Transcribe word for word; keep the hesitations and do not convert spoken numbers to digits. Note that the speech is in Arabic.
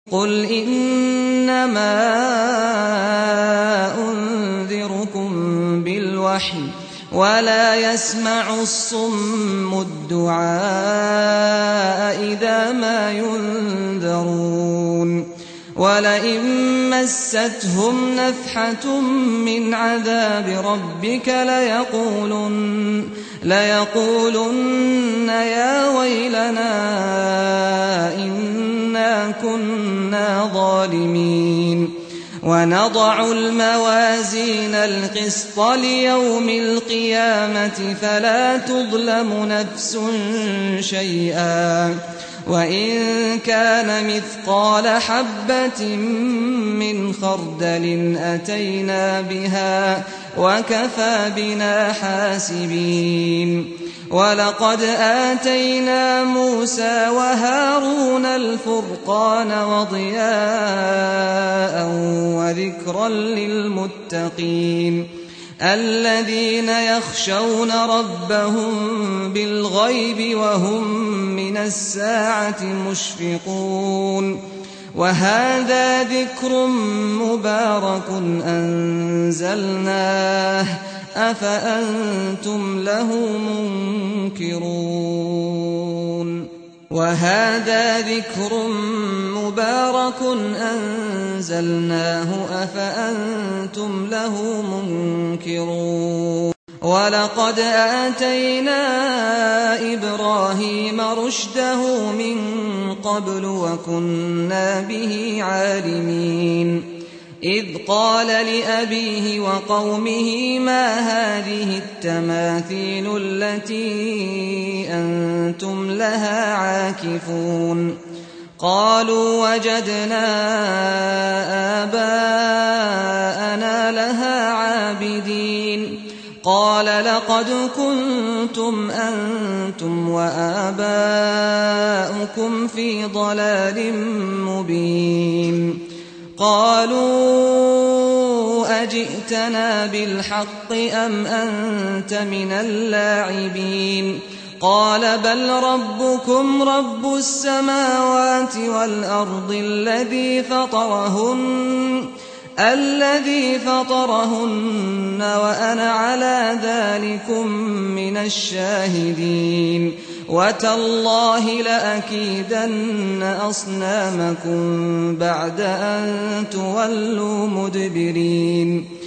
قُلْ إِنَّمَا أُنذِرُكُم بِالْوَحْيِ ۚ وَلَا يَسْمَعُ الصُّمُّ الدُّعَاءَ إِذَا مَا يُنذَرُونَ وَلَئِن مَّسَّتْهُمْ نَفْحَةٌ مِّنْ عَذَابِ رَبِّكَ لَيَقُولُنَّ, ليقولن يَا وَيْلَنَا إِنَّا كُنَّا ظَالِمِينَ وَنَضَعُ الْمَوَازِينَ الْقِسْطَ لِيَوْمِ الْقِيَامَةِ فَلَا تُظْلَمُ نَفْسٌ شَيْئًا وَإِن كَانَ مِثْقَالَ حَبَّةٍ مِّنْ خَرْدَلٍ أَتَيْنَا بِهَا وَكَفَىٰ بِنَا حَاسِبِينَ وَلَقَدْ آتَيْنَا مُوسَىٰ وَهَارُونَ الْفُرْقَانَ وَضِيَاءً وَذِكْرًا لِّلْمُتَّقِينَ الَّذِينَ يَخْشَوْنَ رَبَّهُم بِالْغَيْبِ وَهُم مِّنَ السَّاعَةِ مُشْفِقُونَ وَهَٰذَا ذِكْرٌ مُّبَارَكٌ أَنزَلْنَاهُ أَفَأَنتُمْ لَهُ مُنكِرُونَ وَهَٰذَا ذِكْرٌ مُّبَارَكٌ أَنزَلْنَاهُ أَفَأَنتُمْ لَهُ مُنكِرُونَ وَلَقَدْ آتَيْنَا إِبْرَاهِيمَ رُشْدَهُ مِن قَبْلُ وَكُنَّا بِهِ عَالِمِينَ إِذْ قَالَ لِأَبِيهِ وَقَوْمِهِ مَا هَٰذِهِ التَّمَاثِيلُ الَّتِي أَنتُمْ لَهَا عَاكِفُونَ قَالُوا وَجَدْنَا آبَاءَنَا لَهَا عَابِدِينَ قَالَ لَقَدْ كُنتُمْ أَنتُمْ وَآبَاؤُكُمْ فِي ضَلَالٍ مُّبِينٍ قَالُوا أَجِئْتَنَا بِالْحَقِّ أَمْ أَنتَ مِنَ اللاعبين قَالَ بَلْ رَبُّكُمْ رَبُّ السَّمَاوَاتِ وَالْأَرْضِ الَّذِي فَطَرَهُنَّ الَّذِي فَطَرَهُنَّ وَأَنَا عَلَىٰ ذَٰلِكُم مِّنَ الشَّاهِدِينَ وَتَاللَّهِ لَأَكِيدَنَّ أَصْنَامَكُم بَعْدَ أَن تُوَلُّوا مُدْبِرِينَ